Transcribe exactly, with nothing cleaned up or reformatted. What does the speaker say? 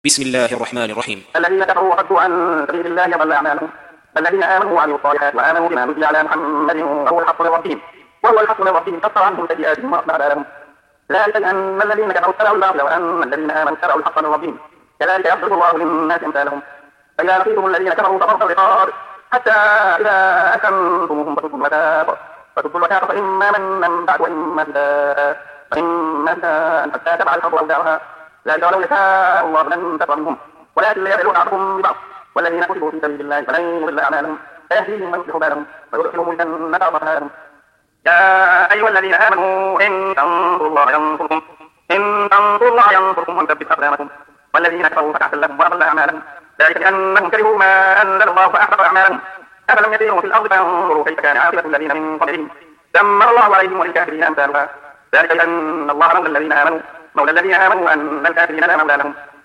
بسم الله الرحمن الرحيم. الذين كفروا وصدوا عن سبيل الله ضل أعمالهم. الذين آمنوا وعملوا الصالحات وآمنوا بما نزل على محمد وهو الحق من ربهم وهو الحق من ربهم كفر عنهم سيئاتهم وأصلح بالهم. ذلك بأن الذين كفروا اتبعوا الباطل وأن الذين آمنوا اتبعوا الحق من ربهم كذلك يضرب الله للناس أمثالهم. فإذا لقيتم الذين كفروا فضرب الرقاب حتى إذا أكنتموهم فسدوا الوثاق فسدوا الوثاق فإما منا بعد وإما فداء فإما فداء حتى تبع الحرب أوزارها. ذلك ولو يشاء الله لانتصر منهم ولكن ليبلو بعضهم ببعض والذين كتبوا في سبيل الله فلن يضل أعمالهم سيهديهم ويصلح بالهم ويدخلهم الجنة عرضها لهم. يا أيها الذين آمنوا إن تنصروا الله ينصركم إن تنصروا الله ينصركم ويثبت أقدامكم والذين كفروا فتعسا لهم وأضل أعمالهم ذلك بأنهم كرهوا ما أنزل الله فأحبط أعمالهم. أفلم يسيروا في الأرض فينظروا كيف كان عاقبة الذين من قبلهم دمر الله عليهم وللكافرين أمثالها. ذلك بأن الله مولى الذين آمنوا مولى الذين آمنوا أن الكافرين لا مولى لهم